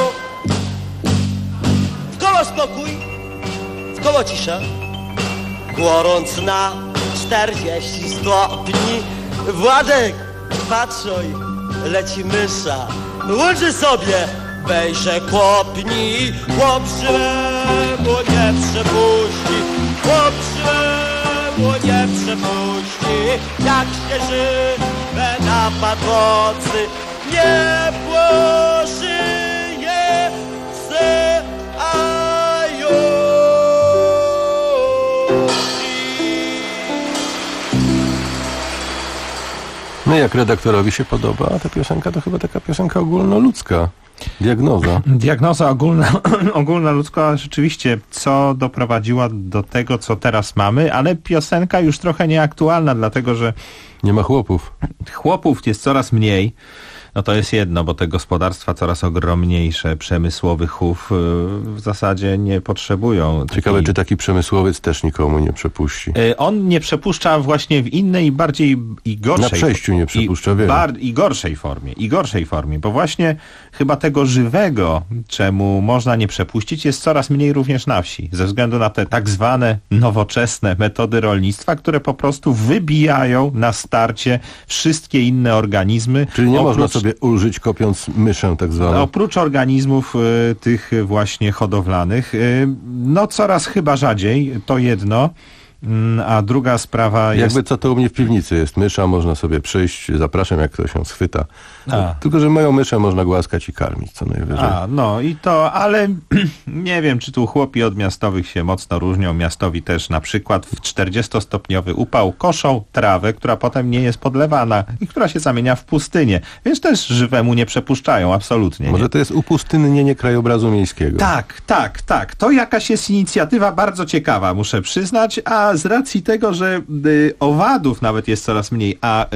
[SPEAKER 8] w koło spokój, w koło cisza, gorąc na czterdzieści stopni. Władek, patrzoj, leci mysza, łączy sobie, wejrze kopni. Chłop żywemu nie przepuści, chłop żywemu nie przepuści, jak się żywe na podłodzy nie pożyje se, a już.
[SPEAKER 1] No jak redaktorowi się podoba, a ta piosenka to chyba taka piosenka ogólnoludzka. Diagnoza.
[SPEAKER 7] Diagnoza ogólna, ogólnoludzka rzeczywiście, co doprowadziła do tego, co teraz mamy, ale piosenka już trochę nieaktualna, dlatego że
[SPEAKER 1] nie ma chłopów.
[SPEAKER 7] Chłopów jest coraz mniej. No to jest jedno, bo te gospodarstwa coraz ogromniejsze, przemysłowych chów w zasadzie nie potrzebują.
[SPEAKER 1] Ciekawe, taki... czy taki przemysłowiec też nikomu nie przepuści.
[SPEAKER 7] On nie przepuszcza właśnie w innej, bardziej i gorszej...
[SPEAKER 1] Na przejściu nie przepuszcza,
[SPEAKER 7] i,
[SPEAKER 1] wiele.
[SPEAKER 7] bar- I gorszej formie, i gorszej formie, bo właśnie chyba tego żywego, czemu można nie przepuścić, jest coraz mniej również na wsi, ze względu na te tak zwane nowoczesne metody rolnictwa, które po prostu wybijają na starcie wszystkie inne organizmy.
[SPEAKER 1] Czyli nie można sobie sobie ulżyć kopiąc myszę tak zwaną.
[SPEAKER 7] Oprócz organizmów y, tych właśnie hodowlanych, y, no coraz chyba rzadziej, to jedno. A druga sprawa jest...
[SPEAKER 1] Jakby co to u mnie w piwnicy jest mysza, można sobie przyjść, zapraszam jak ktoś się schwyta.
[SPEAKER 7] A.
[SPEAKER 1] Tylko, że moją myszę można głaskać i karmić co najwyżej.
[SPEAKER 7] A, no i to, ale nie wiem, czy tu chłopi od miastowych się mocno różnią. Miastowi też na przykład w czterdziestostopniowy upał koszą trawę, która potem nie jest podlewana i która się zamienia w pustynię. Więc też żywemu nie przepuszczają, absolutnie.
[SPEAKER 1] Może
[SPEAKER 7] nie.
[SPEAKER 1] to jest upustynnienie krajobrazu miejskiego.
[SPEAKER 7] Tak, tak, tak. To jakaś jest inicjatywa bardzo ciekawa, muszę przyznać, a z racji tego, że y, owadów nawet jest coraz mniej, a y,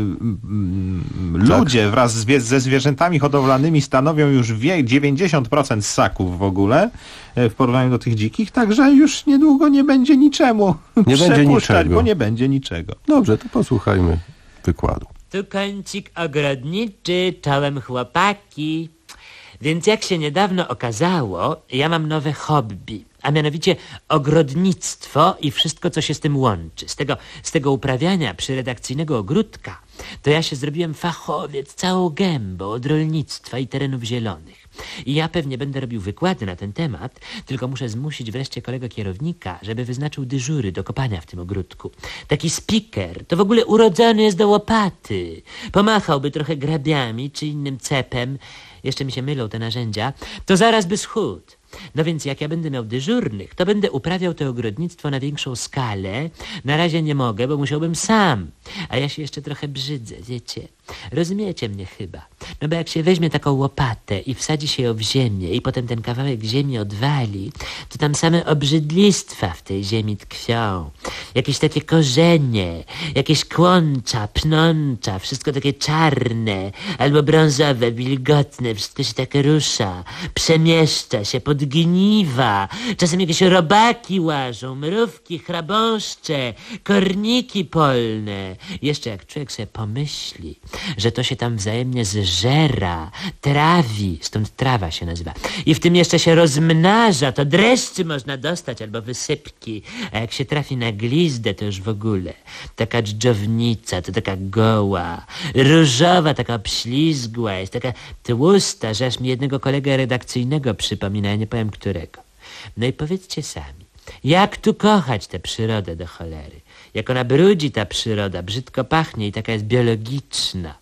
[SPEAKER 7] y,
[SPEAKER 1] tak.
[SPEAKER 7] ludzie wraz z, ze zwierzętami hodowlanymi stanowią już wie, dziewięćdziesiąt procent ssaków w ogóle y, w porównaniu do tych dzikich, także już niedługo nie będzie niczemu
[SPEAKER 1] Nie będzie niczego.
[SPEAKER 7] bo nie będzie niczego.
[SPEAKER 1] Dobrze, to posłuchajmy wykładu.
[SPEAKER 9] Tu kącik ogrodniczy, czołem chłopaki. Więc jak się niedawno okazało, ja mam nowe hobby, a mianowicie ogrodnictwo i wszystko, co się z tym łączy. Z tego, z tego uprawiania przyredakcyjnego ogródka, to ja się zrobiłem fachowiec całą gębą od rolnictwa i terenów zielonych. I ja pewnie będę robił wykłady na ten temat, tylko muszę zmusić wreszcie kolegę kierownika, żeby wyznaczył dyżury do kopania w tym ogródku. Taki spiker, to w ogóle urodzony jest do łopaty. Pomachałby trochę grabiami czy innym cepem, jeszcze mi się mylą te narzędzia, to zaraz by schudł. No więc jak ja będę miał dyżurnych, to będę uprawiał to ogrodnictwo na większą skalę. Na razie nie mogę, bo musiałbym sam. A ja się jeszcze trochę brzydzę, wiecie. Rozumiecie mnie chyba. No bo jak się weźmie taką łopatę i wsadzi się ją w ziemię i potem ten kawałek ziemi odwali, to tam same obrzydlistwa w tej ziemi tkwią. Jakieś takie korzenie, jakieś kłącza, pnącza, wszystko takie czarne albo brązowe, wilgotne, wszystko się tak rusza, przemieszcza się, podgniwa. Czasem jakieś robaki łażą, mrówki, chrabąszcze, korniki polne. Jeszcze jak człowiek sobie pomyśli, że to się tam wzajemnie zżera, trawi, stąd trawa się nazywa. I w tym jeszcze się rozmnaża, to dreszczy można dostać albo wysypki. A jak się trafi na glizdę, to już w ogóle. Taka dżdżownica, to taka goła, różowa, taka obślizgła, jest taka tłusta, że aż mi jednego kolegę redakcyjnego przypomina, ja nie powiem którego. No i powiedzcie sami, jak tu kochać tę przyrodę do cholery? Jak ona brudzi, ta przyroda, brzydko pachnie i taka jest biologiczna.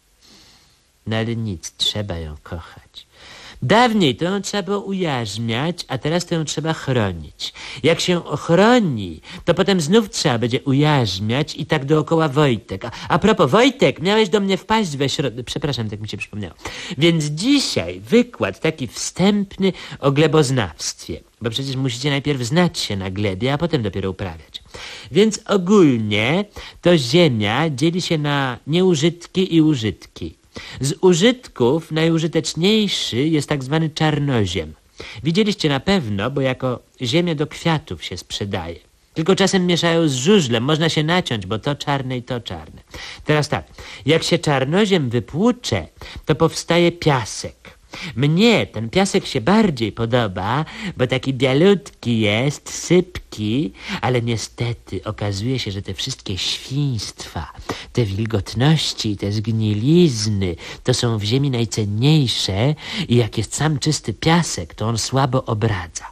[SPEAKER 9] No ale nic, trzeba ją kochać. Dawniej to ją trzeba było ujarzmiać, a teraz to ją trzeba chronić. Jak się ochroni, to potem znów trzeba będzie ujarzmiać i tak dookoła Wojtek. A, a propos, Wojtek, miałeś do mnie wpaść we środę. Przepraszam, tak mi się przypomniało. Więc dzisiaj wykład taki wstępny o gleboznawstwie. Bo przecież musicie najpierw znać się na glebie, a potem dopiero uprawiać. Więc ogólnie to ziemia dzieli się na nieużytki i użytki. Z użytków najużyteczniejszy jest tak zwany czarnoziem. Widzieliście na pewno, bo jako ziemię do kwiatów się sprzedaje. Tylko czasem mieszają z żużlem, można się naciąć, bo to czarne i to czarne. Teraz tak, jak się czarnoziem wypłucze, to powstaje piasek. Mnie ten piasek się bardziej podoba, bo taki bialutki jest, sypki, ale niestety okazuje się, że te wszystkie świństwa, te wilgotności i te zgnilizny, to są w ziemi najcenniejsze i jak jest sam czysty piasek, to on słabo obradza.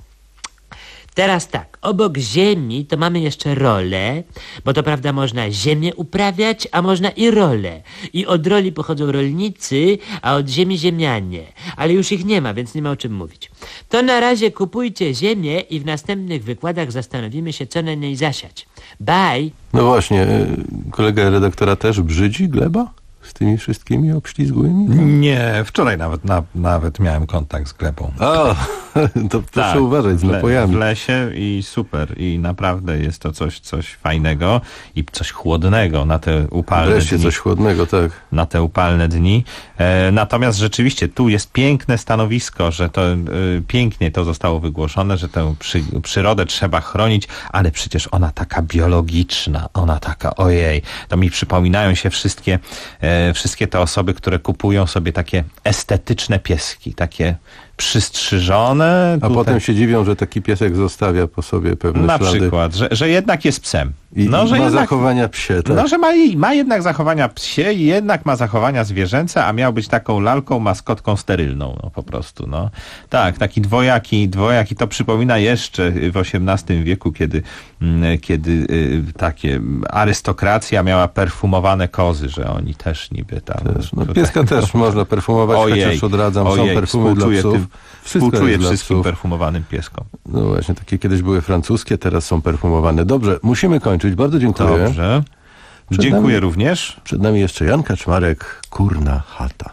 [SPEAKER 9] Teraz tak, obok ziemi to mamy jeszcze rolę, bo to prawda można ziemię uprawiać, a można i rolę. I od roli pochodzą rolnicy, a od ziemi ziemianie. Ale już ich nie ma, więc nie ma o czym mówić. To na razie kupujcie ziemię i w następnych wykładach zastanowimy się, co na niej zasiać. Bye!
[SPEAKER 1] No właśnie, kolega redaktora też brzydzi gleba? Z tymi wszystkimi obślizgłymi?
[SPEAKER 7] Nie, wczoraj nawet, na, nawet miałem kontakt z glebą.
[SPEAKER 1] A, to proszę
[SPEAKER 7] tak,
[SPEAKER 1] uważać z napojami.
[SPEAKER 7] W lesie i super. I naprawdę jest to coś, coś fajnego i coś chłodnego na te upalne
[SPEAKER 1] Wreszcie
[SPEAKER 7] dni.
[SPEAKER 1] coś chłodnego, tak.
[SPEAKER 7] Na te upalne dni. E, natomiast rzeczywiście tu jest piękne stanowisko, że to e, pięknie to zostało wygłoszone, że tę przy, przyrodę trzeba chronić, ale przecież ona taka biologiczna, ona taka, ojej, to mi przypominają się wszystkie e, wszystkie te osoby, które kupują sobie takie estetyczne pieski, takie przystrzyżone.
[SPEAKER 1] A
[SPEAKER 7] Tutaj...
[SPEAKER 1] potem się dziwią, że taki piesek zostawia po sobie pewne
[SPEAKER 7] Na
[SPEAKER 1] ślady.
[SPEAKER 7] przykład, że, że jednak jest psem.
[SPEAKER 1] I,
[SPEAKER 7] no,
[SPEAKER 1] i
[SPEAKER 7] że
[SPEAKER 1] ma
[SPEAKER 7] jednak,
[SPEAKER 1] zachowania psie, tak?
[SPEAKER 7] No, że ma, ma jednak zachowania psie i jednak ma zachowania zwierzęce, a miał być taką lalką, maskotką sterylną, no po prostu, no. Tak, taki dwojaki, dwojaki, to przypomina jeszcze w osiemnastym wieku, kiedy, kiedy y, takie arystokracja miała perfumowane kozy, że oni też niby tam...
[SPEAKER 1] Też, no,
[SPEAKER 7] tutaj,
[SPEAKER 1] pieska też można perfumować,
[SPEAKER 7] ojej,
[SPEAKER 1] chociaż odradzam,
[SPEAKER 7] ojej,
[SPEAKER 1] są perfumy dla psów.
[SPEAKER 7] Tym,
[SPEAKER 1] Wszystko
[SPEAKER 7] współczuję
[SPEAKER 1] jest dla
[SPEAKER 7] wszystkim
[SPEAKER 1] psów.
[SPEAKER 7] perfumowanym pieskom.
[SPEAKER 1] No właśnie, takie kiedyś były francuskie, teraz są perfumowane. Dobrze, musimy kończyć. Bardzo dziękuję.
[SPEAKER 7] Dobrze.
[SPEAKER 1] Przed
[SPEAKER 7] Dziękuję
[SPEAKER 1] nami,
[SPEAKER 7] również.
[SPEAKER 1] Przed nami jeszcze Jan Kaczmarek, Kurna chata.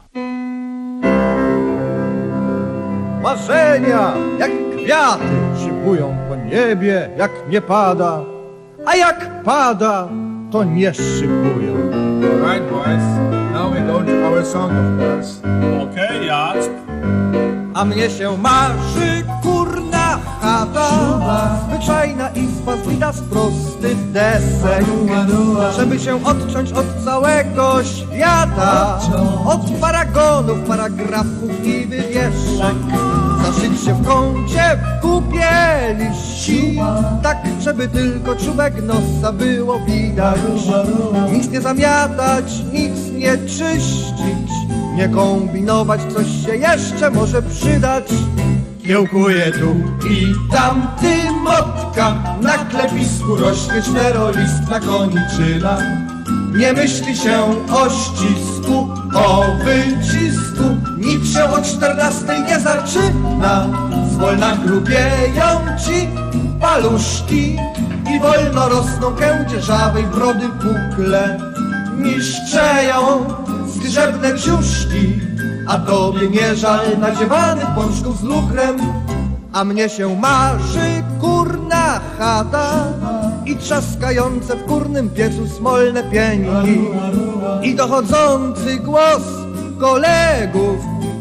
[SPEAKER 10] Marzenia jak kwiaty szybują po niebie, jak nie pada, a jak pada, to nie szybują.
[SPEAKER 12] Alright, boys. Now we go to our song, of course. Okay, Jacek.
[SPEAKER 10] A mnie się marzy kurna chata, zwyczajna izba zbita z prostych desek, żeby się odciąć od całego świata, od paragonów, paragrafów i wywieszek, zaszyć się w kącie w kupie liści, tak żeby tylko czubek nosa było widać, nic nie zamiatać, nic nie czyścić, nie kombinować, coś się jeszcze może przydać. Kiełkuje tu i tam tymotka, na klepisku rośnie czterolistna koniczyna. Nie myśli się o ścisku, o wycisku, nic się o czternastej nie zaczyna. Zwolna grubieją ci paluszki i wolno rosną kędzierzawej brody pukle. Niszczeją zgrzebne brzuszki, a tobie nie żal nadziewanych pączków z lukrem. A mnie się marzy kurna chata i trzaskające w kurnym piecu smolne pieńki i dochodzący głos kolegów.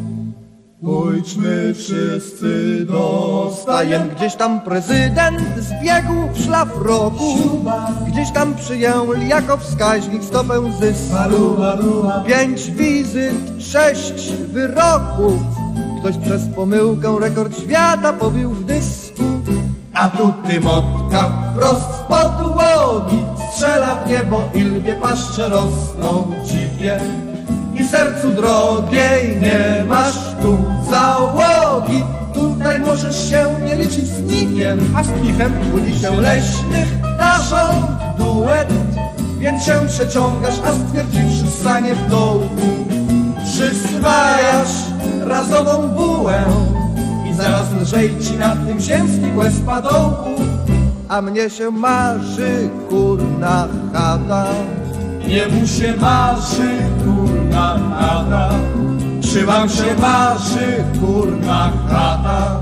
[SPEAKER 10] Pójdźmy wszyscy do stajen. Gdzieś tam prezydent zbiegł w szlafroku, gdzieś tam przyjęli jako wskaźnik stopę zysku. Pięć wizyt, sześć wyroków, ktoś przez pomyłkę rekord świata pobił w dysku. A tu tymotka wprost z podłogi strzela w niebo i lwie paszcze rosną dziwnie. I sercu drogiej nie masz tu załogi. Tutaj możesz się nie liczyć z nikiem, a z kichem budzi się leśnych daszą duet. Więc się przeciągasz, a stwierdziwszy stanie w dołku, przyswajasz razową bułę i zaraz lżej ci na tym ziemski łez padołku. A mnie się marzy kurna chata,
[SPEAKER 12] Jemu się marzy kurna chata,
[SPEAKER 10] czy wam się marzy kurna chata?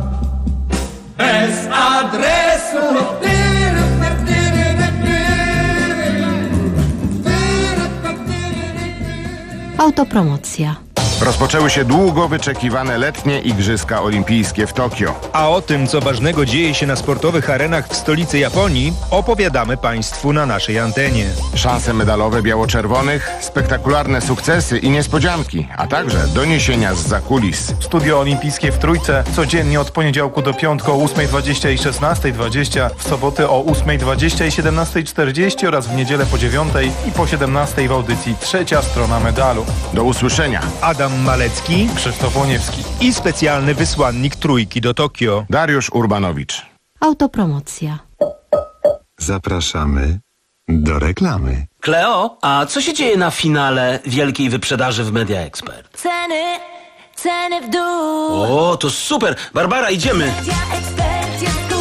[SPEAKER 12] bez adresu.
[SPEAKER 13] Autopromocja.
[SPEAKER 14] Rozpoczęły się długo wyczekiwane letnie Igrzyska Olimpijskie w Tokio.
[SPEAKER 15] A o tym, co ważnego dzieje się na sportowych arenach w stolicy Japonii, opowiadamy Państwu na naszej antenie.
[SPEAKER 14] Szanse medalowe biało-czerwonych, spektakularne sukcesy i niespodzianki, a także doniesienia z zakulis.
[SPEAKER 26] Studio Olimpijskie w Trójce codziennie od poniedziałku do piątku o ósmej dwadzieścia i szesnastej dwadzieścia, w soboty o ósmej dwadzieścia i siedemnastej czterdzieści oraz w niedzielę po dziewiątej i po siedemnastej w audycji Trzecia Strona Medalu.
[SPEAKER 14] Do usłyszenia.
[SPEAKER 15] Adam Malecki,
[SPEAKER 26] Krzysztof Łoniewski
[SPEAKER 15] i specjalny wysłannik Trójki do Tokio,
[SPEAKER 14] Dariusz Urbanowicz.
[SPEAKER 13] Autopromocja.
[SPEAKER 3] Zapraszamy do reklamy.
[SPEAKER 27] Kleo, a co się dzieje na finale wielkiej wyprzedaży w Media Expert?
[SPEAKER 6] Ceny, ceny w dół.
[SPEAKER 27] O, to super! Barbara, idziemy!
[SPEAKER 6] Media Expert jest tu.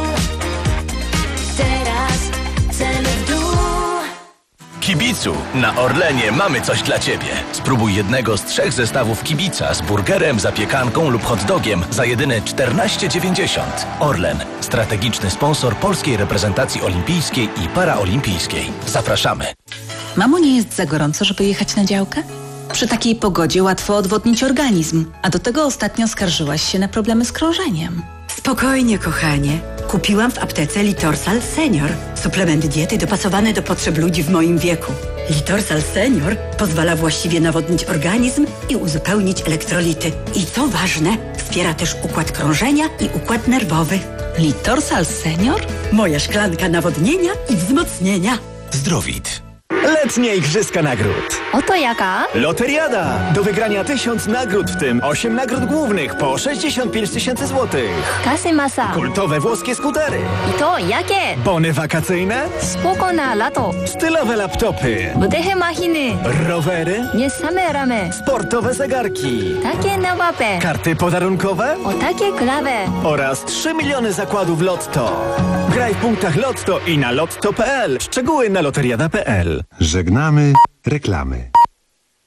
[SPEAKER 6] Teraz ceny w dół.
[SPEAKER 16] Kibicu, na Orlenie mamy coś dla Ciebie. Spróbuj jednego z trzech zestawów kibica z burgerem, zapiekanką lub hot dogiem za jedyne czternaście dziewięćdziesiąt. Orlen, strategiczny sponsor polskiej reprezentacji olimpijskiej i paraolimpijskiej. Zapraszamy.
[SPEAKER 28] Mamo, nie jest za gorąco, żeby jechać na działkę? Przy takiej pogodzie łatwo odwodnić organizm, a do tego ostatnio skarżyłaś się na problemy z krążeniem.
[SPEAKER 29] Spokojnie, kochanie. Kupiłam w aptece Litorsal Senior. Suplement diety dopasowany do potrzeb ludzi w moim wieku. Litorsal Senior pozwala właściwie nawodnić organizm i uzupełnić elektrolity. I co ważne, wspiera też układ krążenia i układ nerwowy.
[SPEAKER 28] Litorsal Senior?
[SPEAKER 29] Moja szklanka nawodnienia i wzmocnienia.
[SPEAKER 4] Zdrowit. Letnie Igrzyska Nagród.
[SPEAKER 11] Oto jaka?
[SPEAKER 4] Loteriada. Do wygrania tysiąc nagród, w tym osiem nagród głównych po sześćdziesiąt pięć tysięcy złotych.
[SPEAKER 11] Kasy masa.
[SPEAKER 4] Kultowe włoskie skutery.
[SPEAKER 11] I to jakie?
[SPEAKER 4] Bony wakacyjne.
[SPEAKER 11] Spoko na lato.
[SPEAKER 4] Stylowe laptopy.
[SPEAKER 11] Budehe machiny.
[SPEAKER 4] Rowery.
[SPEAKER 11] Nie same ramy.
[SPEAKER 4] Sportowe zegarki.
[SPEAKER 11] Takie nowape.
[SPEAKER 4] Karty podarunkowe.
[SPEAKER 11] O takie klawe.
[SPEAKER 4] Oraz trzy miliony zakładów Lotto. Graj w punktach Lotto i na lotto kropka p l. Szczegóły na loteriada kropka p l.
[SPEAKER 3] Żegnamy reklamy.